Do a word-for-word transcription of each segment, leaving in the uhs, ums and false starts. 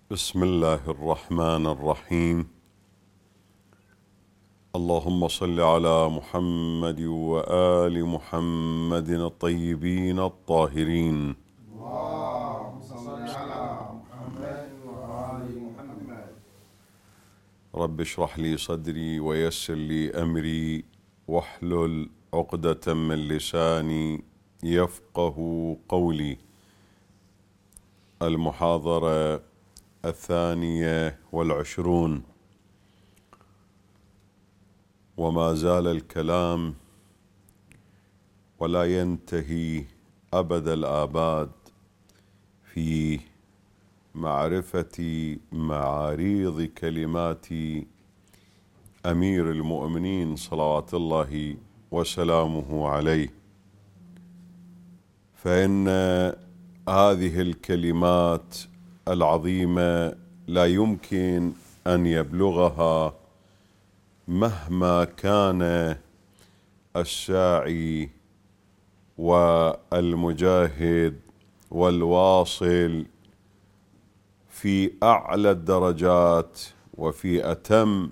بسم الله الرحمن الرحيم. اللهم صل على محمد وآل محمد الطيبين الطاهرين. اللهم صل على محمد وآل محمد. رب اشرح لي صدري ويسر لي أمري واحلل عقدة من لساني يفقه قولي. المحاضرة الثانية والعشرون، وما زال الكلام ولا ينتهي أبد الآباد في معرفة معاريض كلمات أمير المؤمنين صلوات الله وسلامه عليه، فإن هذه الكلمات العظيمة لا يمكن أن يبلغها مهما كان الساعي والمجاهد والواصل في أعلى الدرجات وفي أتم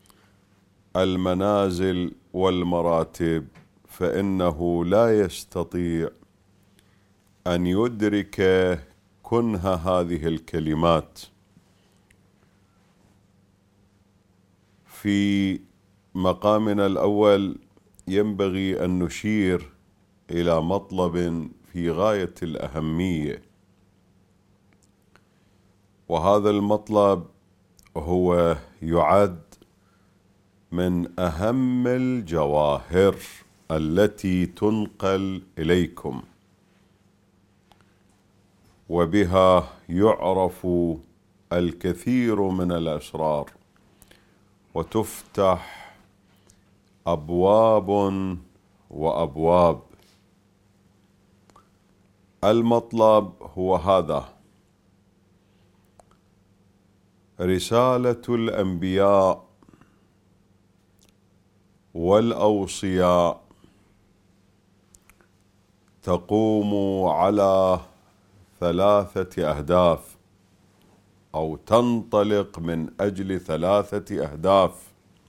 المنازل والمراتب، فإنه لا يستطيع أن يدرك كنه هذه الكلمات. في مقامنا الأول ينبغي أن نشير إلى مطلب في غاية الأهمية، وهذا المطلب هو يعد من أهم الجواهر التي تنقل إليكم، وبها يعرف الكثير من الأسرار وتفتح أبواب وأبواب. المطلب هو هذا: رسالة الأنبياء والأوصياء تقوم على ثلاثة أهداف، أو تنطلق من أجل ثلاثة أهداف.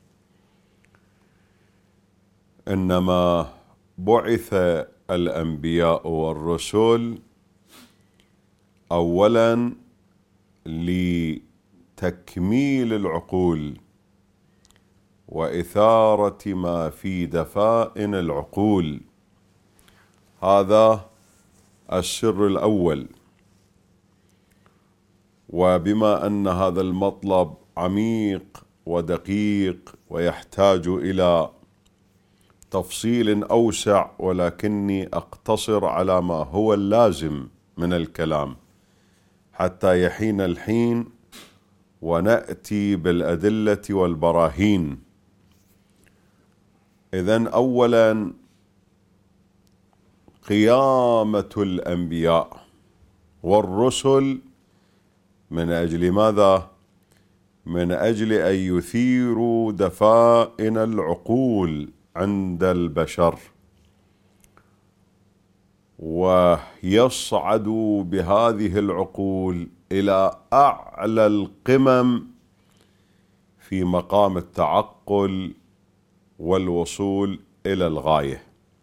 إنما بعث الأنبياء والرسل أولاً لتكميل العقول وإثارة ما في دفائن العقول، هذا السر الأول. وبما أن هذا المطلب عميق ودقيق ويحتاج إلى تفصيل أوسع، ولكني أقتصر على ما هو اللازم من الكلام حتى يحين الحين ونأتي بالأدلة والبراهين. إذن أولا قيامة الأنبياء والرسل من أجل ماذا؟ من أجل أن يثيروا دفائن العقول عند البشر ويصعدوا بهذه العقول إلى أعلى القمم في مقام التعقل والوصول إلى الغاية.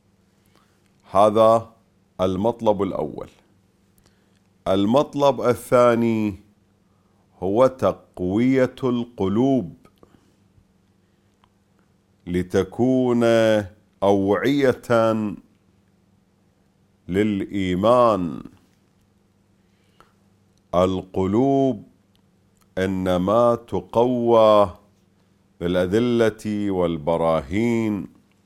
هذا المطلب الأول. المطلب الثاني هو تقوية القلوب لتكون أوعية للإيمان. القلوب إنما تقوى بالأدلة والبراهين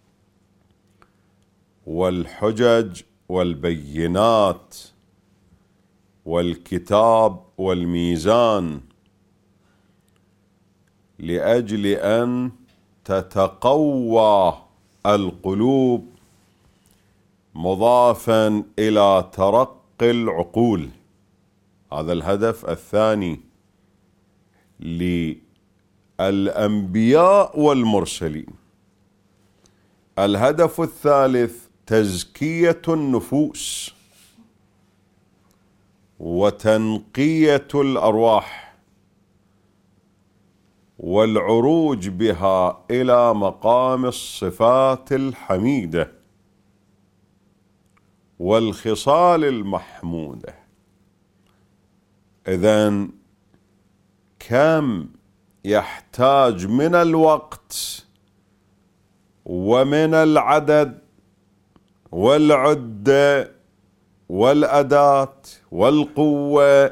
والحجج والبينات والكتاب والميزان، لأجل أن تتقوى القلوب مضافا إلى ترقي العقول. هذا الهدف الثاني للأنبياء والمرسلين. الهدف الثالث تزكية النفوس وتنقية الأرواح. والعروج بها إلى مقام الصفات الحميدة والخصال المحمودة. إذن كم يحتاج من الوقت ومن العدد والعدة والأداة والقوة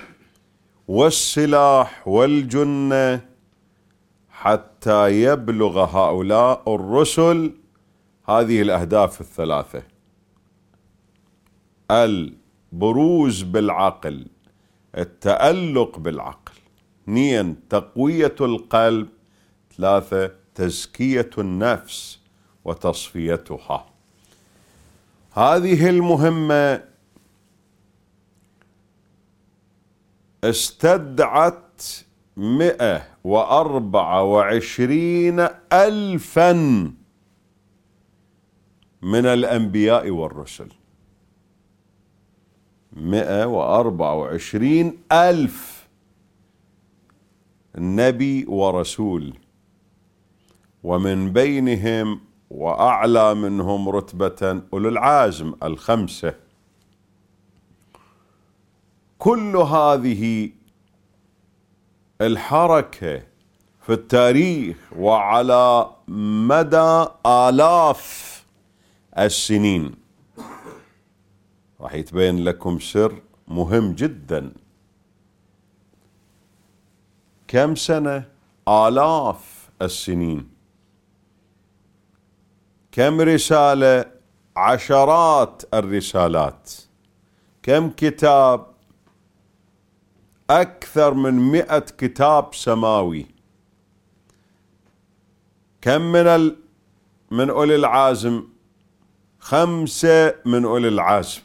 والسلاح والجنة حتى يبلغ هؤلاء الرسل هذه الأهداف الثلاثة: البروز بالعقل، التألق بالعقل، اثنين تقوية القلب، ثلاثة تزكية النفس وتصفيتها. هذه المهمة استدعت مئة وأربعة وعشرين ألفا من الأنبياء والرسل. مئة وأربعة وعشرين ألف نبي ورسول، ومن بينهم وأعلى منهم رتبة أولو العزم الخمسة. كل هذه الحركة في التاريخ وعلى مدى آلاف السنين راح يتبين لكم سر مهم جدا. كم سنة؟ آلاف السنين. كم رسالة؟ عشرات الرسالات. كم كتاب؟ أكثر من مئة كتاب سماوي. كم من ال... من أولي العزم؟ خمسة من أولي العزم.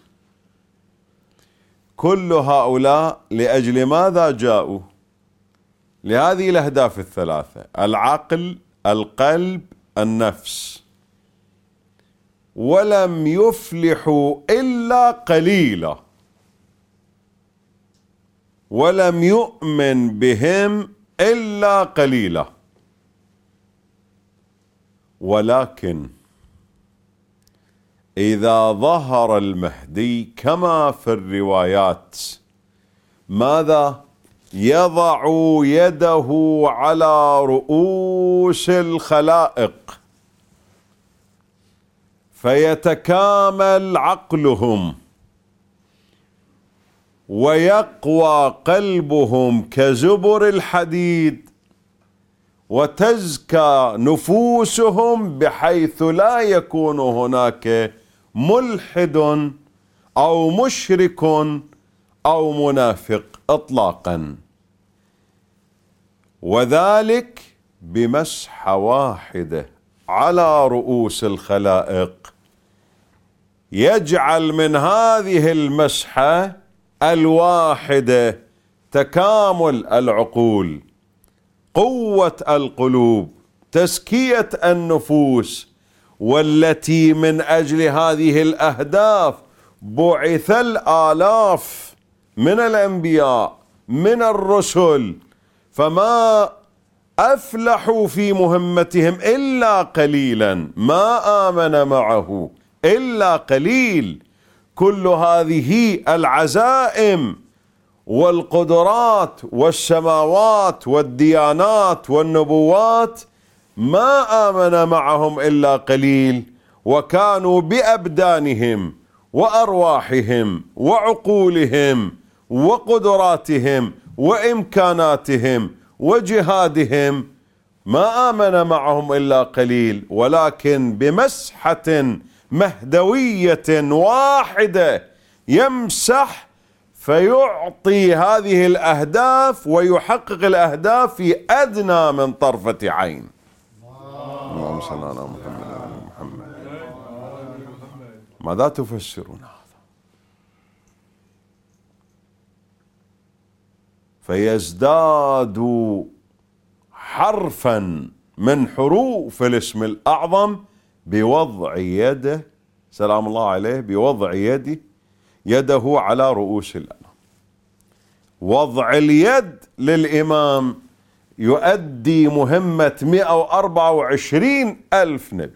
كل هؤلاء لأجل ماذا جاءوا؟ لهذه الأهداف الثلاثة: العقل، القلب، النفس. ولم يفلحوا إلا قليلا، ولم يؤمن بهم إلا قليلا. ولكن إذا ظهر المهدي كما في الروايات ماذا؟ يضع يده على رؤوس الخلائق فيتكامل عقلهم ويقوى قلبهم كزبر الحديد وتزكى نفوسهم بحيث لا يكون هناك ملحد أو مشرك أو منافق إطلاقا، وذلك بمسحة واحدة على رؤوس الخلائق. يجعل من هذه المسحة الواحدة تكامل العقول، قوة القلوب، تزكية النفوس، والتي من أجل هذه الأهداف بعث الآلاف من الأنبياء من الرسل، فما أفلحوا في مهمتهم إلا قليلا، ما آمن معه إلا قليل. كل هذه العزائم والقدرات والسماوات والديانات والنبوات ما آمن معهم إلا قليل، وكانوا بأبدانهم وأرواحهم وعقولهم وقدراتهم وإمكاناتهم وجهادهم ما آمن معهم إلا قليل. ولكن بمسحة مهدوية واحدة يمسح فيعطي هذه الأهداف ويحقق الأهداف في أدنى من طرفة عين. اللهم صل على محمد وعلى محمد. ماذا تفسرون هذا؟ فيزداد حرفا من حروف الاسم الأعظم بوضع يده سلام الله عليه، بوضع يده يده على رؤوس الأنام. وضع اليد للإمام يؤدي مهمة مئة وأربعة وعشرين ألف نبي.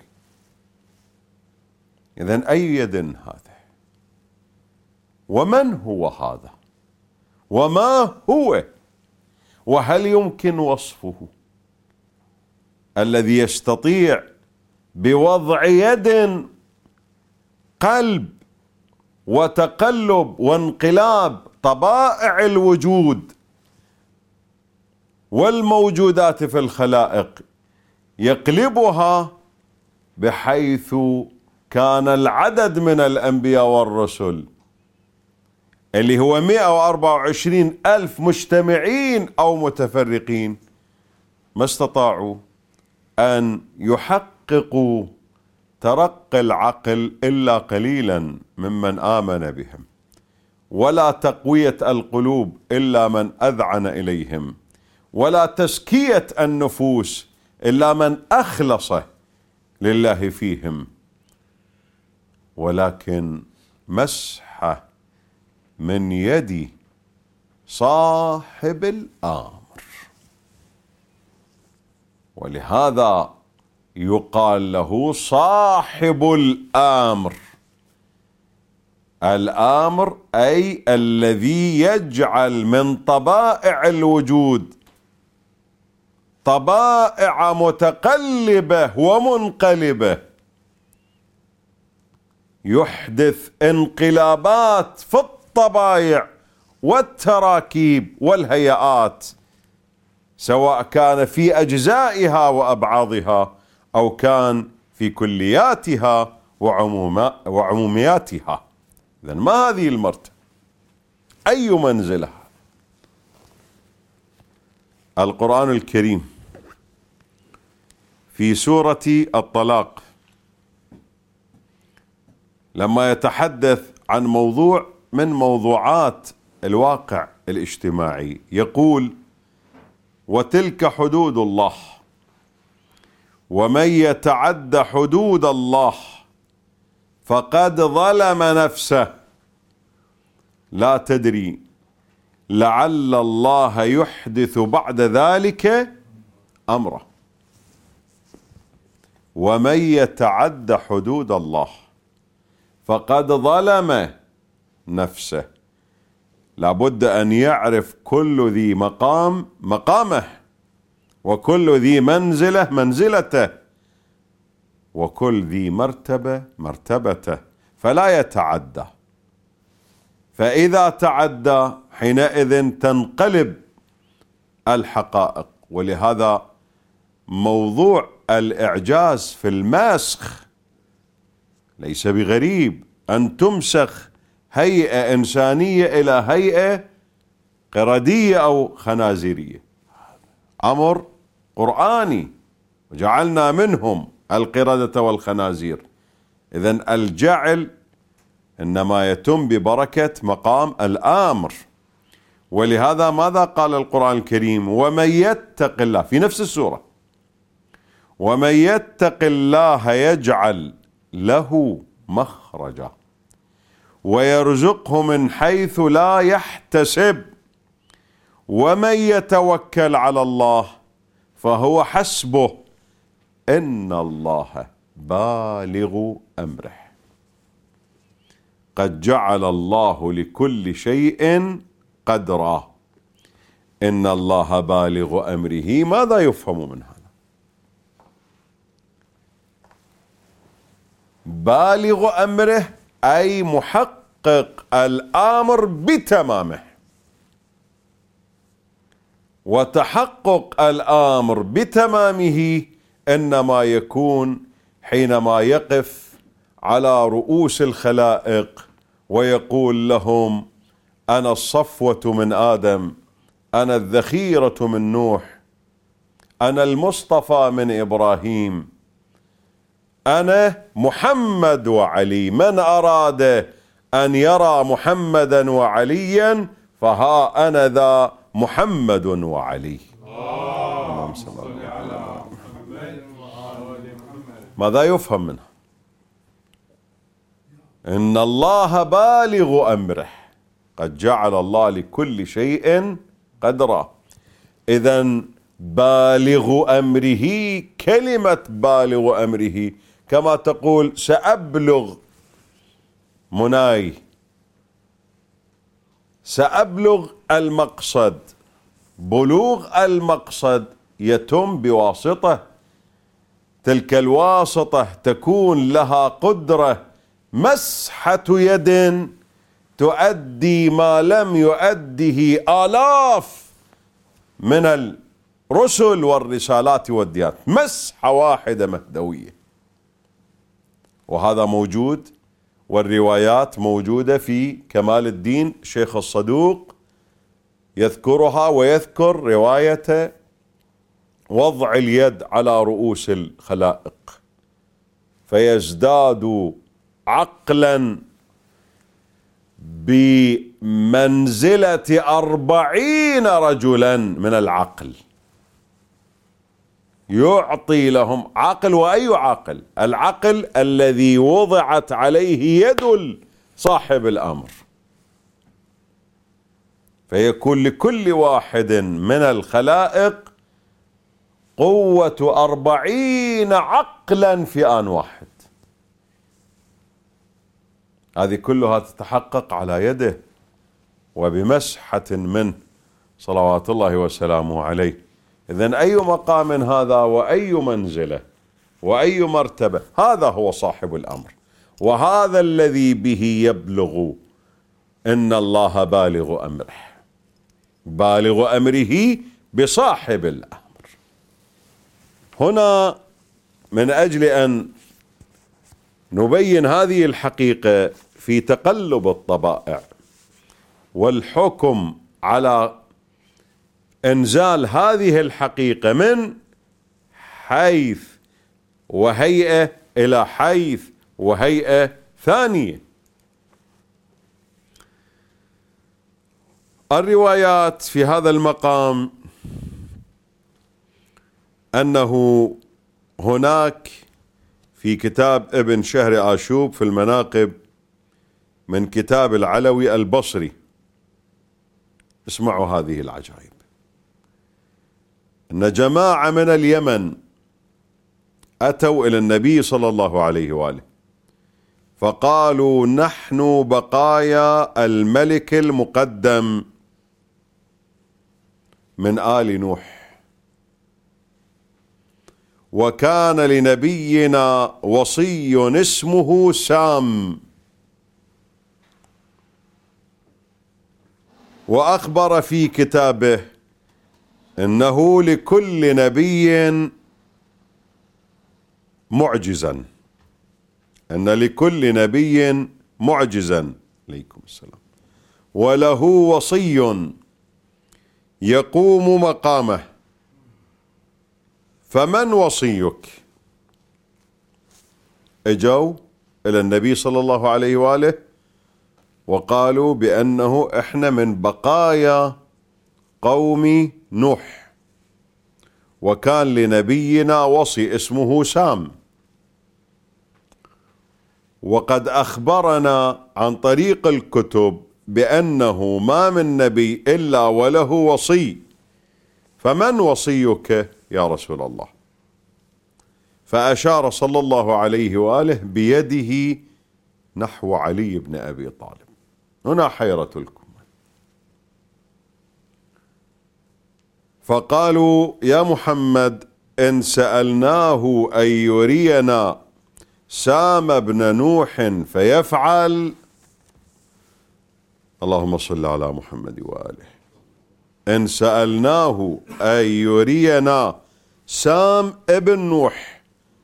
إذن أي يد هذا؟ ومن هو هذا؟ وما هو؟ وهل يمكن وصفه؟ الذي يستطيع بوضع يد قلب وتقلب وانقلاب طبائع الوجود والموجودات في الخلائق، يقلبها بحيث كان العدد من الأنبياء والرسل اللي هو مئة وأربعة وعشرين ألف مجتمعين أو متفرقين ما استطاعوا أن يحققوا ترقي العقل إلا قليلا ممن آمن بهم، ولا تقوية القلوب إلا من أذعن إليهم، ولا تزكية النفوس إلا من أخلص لله فيهم، ولكن مسحة من يد صاحب الأمر. ولهذا يقال له صاحب الأمر. الآمر أي الذي يجعل من طبائع الوجود طبائع متقلبة ومنقلبة، يحدث انقلابات في الطبائع والتراكيب والهيئات، سواء كان في أجزائها وأبعاضها أو كان في كلياتها وعمومياتها. إذن ما هذه المرتبة؟ أي منزلة؟ القرآن الكريم في سورة الطلاق لما يتحدث عن موضوع من موضوعات الواقع الاجتماعي يقول: وتلك حدود الله ومن يتعد حدود الله فقد ظلم نفسه لا تدري لعل الله يحدث بعد ذلك أمره. ومن يتعد حدود الله فقد ظلم نفسه. لابد أن يعرف كل ذي مقام مقامه، وكل ذي منزلة منزلته، وكل ذي مرتبة مرتبته، فلا يتعدى. فإذا تعدى حينئذ تنقلب الحقائق. ولهذا موضوع الإعجاز في المسخ ليس بغريب، أن تمسخ هيئة إنسانية إلى هيئة قردية أو خنازيرية، أمر قرآني، وجعلنا منهم القردة والخنازير. إذن الجعل إنما يتم ببركة مقام الآمر. ولهذا ماذا قال القرآن الكريم؟ ومن يتق الله في نفس السورة: ومن يتق الله يجعل له مخرجا ويرزقه من حيث لا يحتسب ومن يتوكل على الله فهو حسبه إن الله بالغ أمره قد جعل الله لكل شيء قدرا إن الله بالغ أمره. ماذا يفهم من هذا؟ بالغ أمره أي محقق الأمر بتمامه. وتحقق الأمر بتمامه إنما يكون حينما يقف على رؤوس الخلائق ويقول لهم: أنا الصفوة من آدم، أنا الذخيرة من نوح، أنا المصطفى من إبراهيم، أنا محمد وعلي. من أراد أن يرى محمدا وعليا فها أنا ذا محمد وعلي. اللهم صل على محمد. ماذا يفهم منها؟ إن الله بالغ أمره قد جعل الله لكل شيء قدرا. إذن بالغ أمره، كلمة بالغ أمره كما تقول سأبلغ مناي، سأبلغ المقصد. بلوغ المقصد يتم بواسطة، تلك الواسطة تكون لها قدرة مسحة يد تؤدي ما لم يؤده آلاف من الرسل والرسالات والديات، مسحة واحدة مهدوية. وهذا موجود، والروايات موجودة في كمال الدين شيخ الصدوق يذكرها، ويذكر رواية وضع اليد على رؤوس الخلائق فيزداد عقلا بمنزلة أربعين رجلا من العقل، يعطي لهم عقل. وأي عقل؟ العقل الذي وضعت عليه يد صاحب الأمر، فيكون لكل واحد من الخلائق قوة أربعين عقلا في آن واحد. هذه كلها تتحقق على يده وبمسحة منه صلوات الله وسلامه عليه. إذن أي مقام هذا وأي منزلة وأي مرتبة، هذا هو صاحب الأمر، وهذا الذي به يبلغ إن الله بالغ أمره، بالغ أمره بصاحب الأمر. هنا من أجل أن نبين هذه الحقيقة في تقلب الطبائع والحكم على إنزال هذه الحقيقة من حيث وهيئة إلى حيث وهيئة ثانية. الروايات في هذا المقام أنه هناك في كتاب ابن شهر آشوب في المناقب من كتاب العلوي البصري، اسمعوا هذه العجائب، أن جماعة من اليمن أتوا إلى النبي صلى الله عليه وآله فقالوا نحن بقايا الملك المقدم من آل نوح، وكان لنبينا وصي اسمه سام، وأخبر في كتابه إنه لكل نبي معجزا، أن لكل نبي معجزا عليكم السلام، وله وصي يقوم مقامه، فمن وصيك؟ اجوا إلى النبي صلى الله عليه وآله وقالوا بأنه إحنا من بقايا قوم نوح، وكان لنبينا وصي اسمه سام، وقد أخبرنا عن طريق الكتب بأنه ما من نبي إلا وله وصي، فمن وصيك يا رسول الله؟ فأشار صلى الله عليه وآله بيده نحو علي بن أبي طالب. هنا حيرة الكم، فقالوا يا محمد إن سألناه أن يرينا سام بن نوح فيفعل، اللهم صل على محمد وآله، إن سألناه أن يرينا سام ابن نوح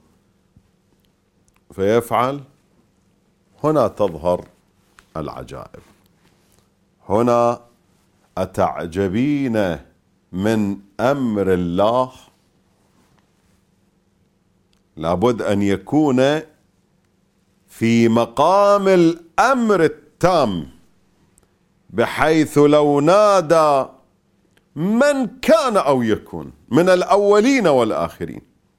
فيفعل. هنا تظهر العجائب، هنا أتعجبين من أمر الله؟ لابد أن يكون في مقام الأمر التام، بحيث لو نادى من كان أو يكون من الأولين والآخرين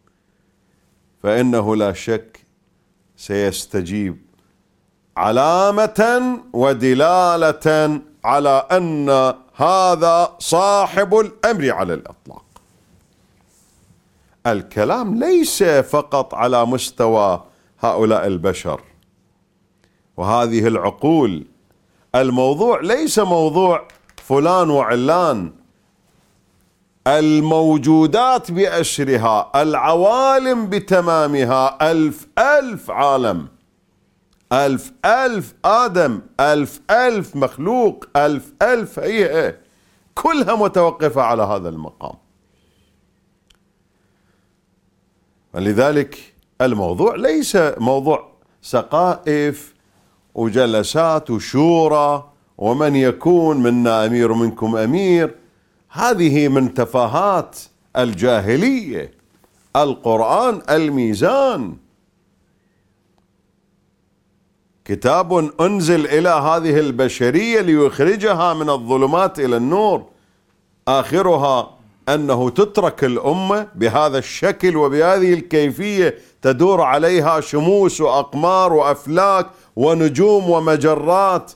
فإنه لا شك سيستجيب، علامة ودلالة على أن هذا صاحب الأمر على الإطلاق. الكلام ليس فقط على مستوى هؤلاء البشر وهذه العقول. الموضوع ليس موضوع فلان وعلان، الموجودات بأسرها، العوالم بتمامها، ألف ألف عالم، ألف ألف آدم، ألف ألف مخلوق، ألف ألف هيئة، كلها متوقفة على هذا المقام. ولذلك الموضوع ليس موضوع سقائف وجلسات وشورى ومن يكون منا أمير ومنكم أمير، هذه من تفاهات الجاهلية. القرآن الميزان، كتاب أنزل إلى هذه البشرية ليخرجها من الظلمات إلى النور، آخرها أنه تترك الأمة بهذا الشكل وبهذه الكيفية تدور عليها شموس وأقمار وأفلاك ونجوم ومجرات.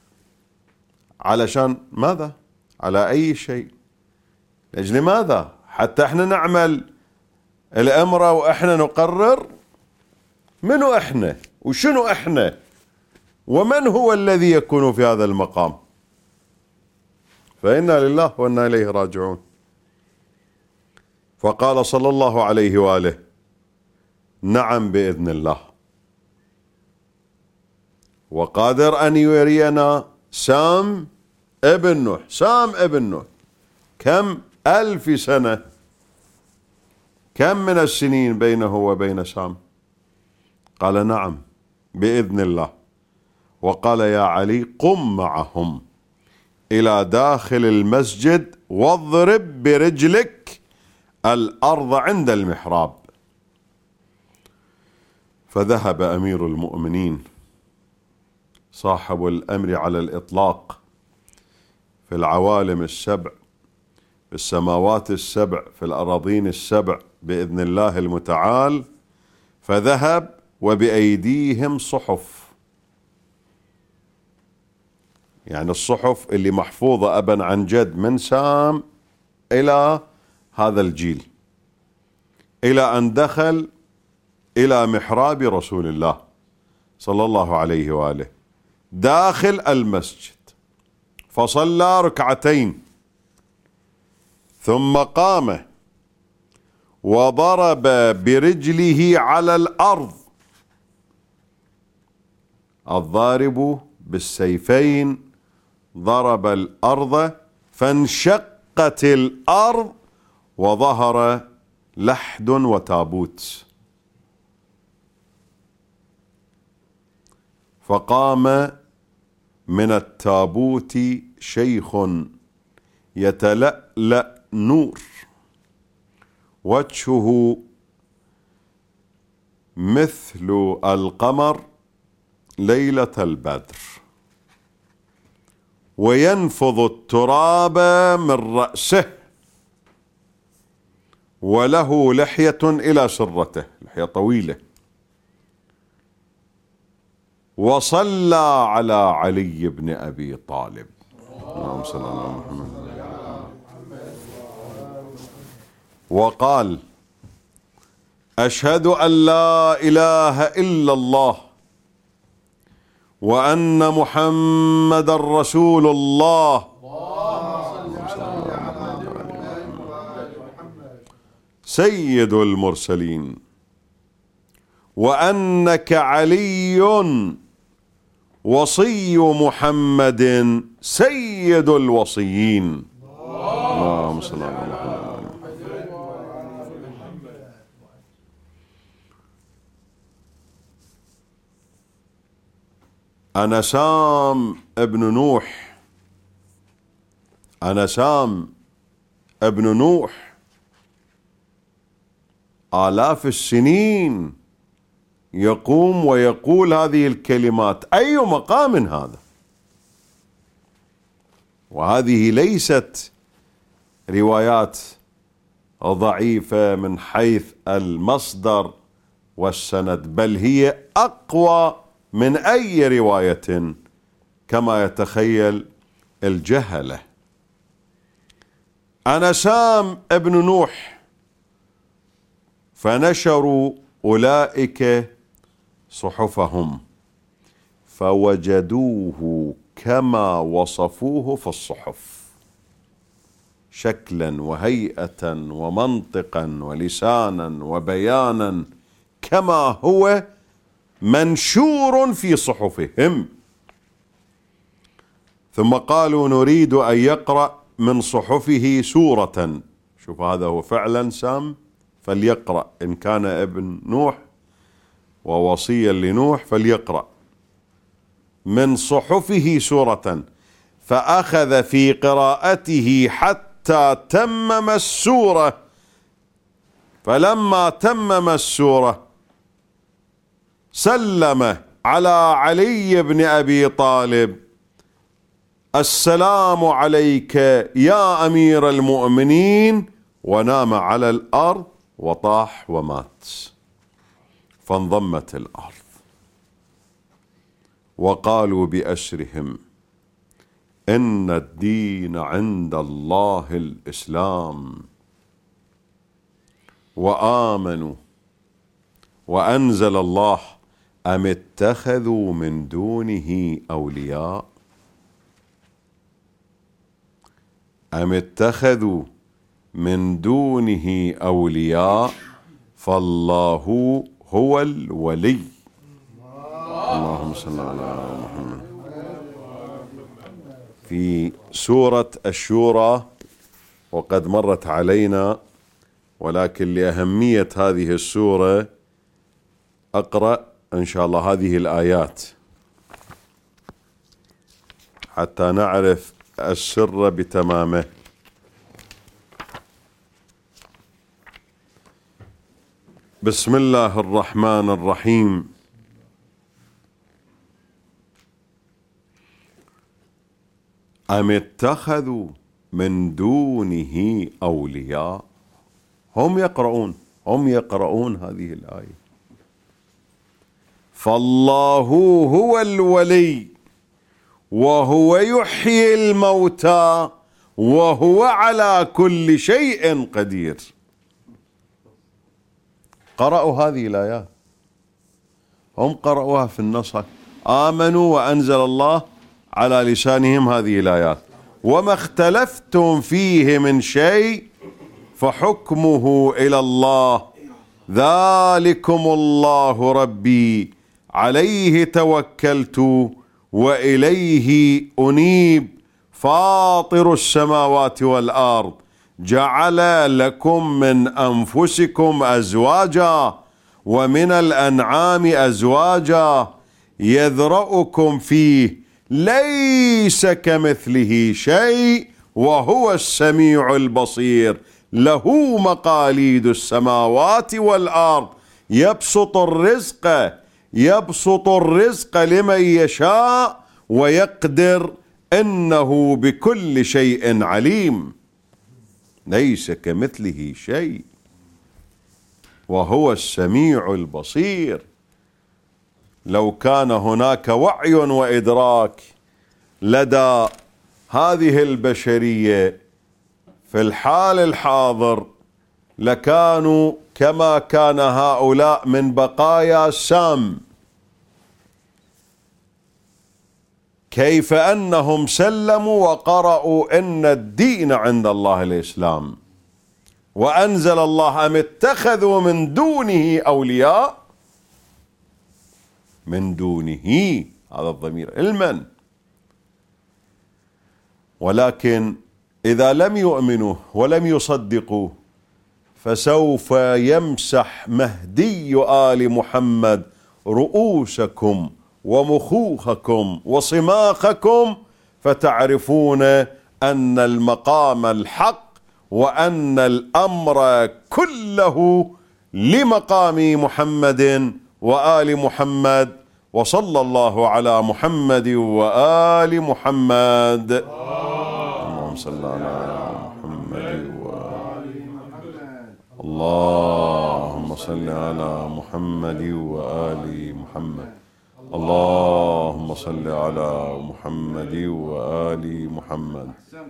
علشان ماذا؟ على أي شيء؟ لأجل ماذا؟ حتى احنا نعمل الأمر وإحنا نقرر؟ منو إحنا؟ وشنو إحنا؟ ومن هو الذي يكون في هذا المقام؟ فإنا لله وإنا إليه راجعون. فقال صلى الله عليه وآله: نعم بإذن الله، وقادر أن يرينا سام ابن نوح. سام ابن نوح كم ألف سنة، كم من السنين بينه وبين سام؟ قال نعم بإذن الله. وقال يا علي قم معهم إلى داخل المسجد واضرب برجلك الأرض عند المحراب. فذهب أمير المؤمنين صاحب الأمر على الإطلاق في العوالم السبع، في السماوات السبع، في الأراضين السبع بإذن الله المتعال، فذهب وبأيديهم صحف، يعني الصحف اللي محفوظة أبا عن جد من سام إلى هذا الجيل، إلى أن دخل إلى محراب رسول الله صلى الله عليه وآله داخل المسجد، فصلى ركعتين ثم قام وضرب برجله على الأرض. الضارب بالسيفين ضرب الأرض فانشقت الأرض وظهر لحد وتابوت. فقام من التابوت شيخ يتلألأ نور، وجهه مثل القمر ليلة البدر، وينفض التراب من رأسه، وله لحية إلى سرته، لحية طويلة، وصلى على علي بن أبي طالب. اللهم صل على محمد. وقال أشهد أن لا إله إلا الله وأن محمد رسول الله سيد المرسلين، وأنك علي وصي محمد سيد الوصيين. اللهم صل على محمد. أنا سام ابن نوح، أنا سام ابن نوح، آلاف السنين يقوم ويقول هذه الكلمات. أي مقام هذا؟ وهذه ليست روايات ضعيفة من حيث المصدر والسند، بل هي أقوى من أي رواية كما يتخيل الجهلة. أنا سام ابن نوح فنشروا أولئك صحفهم فوجدوه كما وصفوه في الصحف شكلا وهيئة ومنطقا ولسانا وبيانا كما هو منشور في صحفهم. ثم قالوا نريد أن يقرأ من صحفه سورة. شوف هذا هو فعلا سام، فليقرأ إن كان ابن نوح ووصيا لنوح فليقرأ من صحفه سورة. فأخذ في قراءته حتى تمم السورة، فلما تمم السورة سلم على علي بن أبي طالب: السلام عليك يا أمير المؤمنين، ونام على الأرض وطاح ومات. فانضمت الأرض وقالوا بأسرهم: إن الدين عند الله الإسلام. وآمنوا وأنزل الله: أم اتخذوا من دونه أولياء أم اتخذوا من دونه أولياء فالله هو الولي. اللهم صل على محمد. في سورة الشورى، وقد مرت علينا، ولكن لأهمية هذه السورة أقرأ إن شاء الله هذه الآيات حتى نعرف السر بتمامه. بسم الله الرحمن الرحيم. أم اتخذوا من دونه أولياء. هم يقرؤون هم يقرؤون هذه الآية. فالله هو الولي وهو يحيي الموتى وهو على كل شيء قدير. قرأوا هذه الآيات، هم قرأوها في النص، آمنوا وأنزل الله على لسانهم هذه الآيات. وما اختلفتم فيه من شيء فحكمه إلى الله، ذلكم الله ربي عليه توكلت وإليه أنيب، فاطر السماوات والأرض، جعل لكم من أنفسكم أزواجا ومن الأنعام أزواجا يذرأكم فيه، ليس كمثله شيء وهو السميع البصير، له مقاليد السماوات والأرض، يبسط الرزق يبسط الرزق لمن يشاء ويقدر، إنه بكل شيء عليم. ليس كمثله شيء وهو السميع البصير. لو كان هناك وعي وإدراك لدى هذه البشرية في الحال الحاضر لكانوا كما كان هؤلاء من بقايا سام، كيف أنهم سلموا وقرأوا إن الدين عند الله الإسلام، وأنزل الله: أم اتخذوا من دونه أولياء. من دونه، هذا الضمير المن. ولكن إذا لم يؤمنوا ولم يصدقوا فسوف يمسح مهدي آل محمد رؤوسكم ومخوخكم وصماخكم، فتعرفون أن المقام الحق وأن الأمر كله لمقام محمد وآل محمد. وصلى الله على محمد وآل محمد. اللهم صل على محمد وآل محمد. اللهم صل على محمد وآل محمد. اللهم صل على محمد وآل محمد.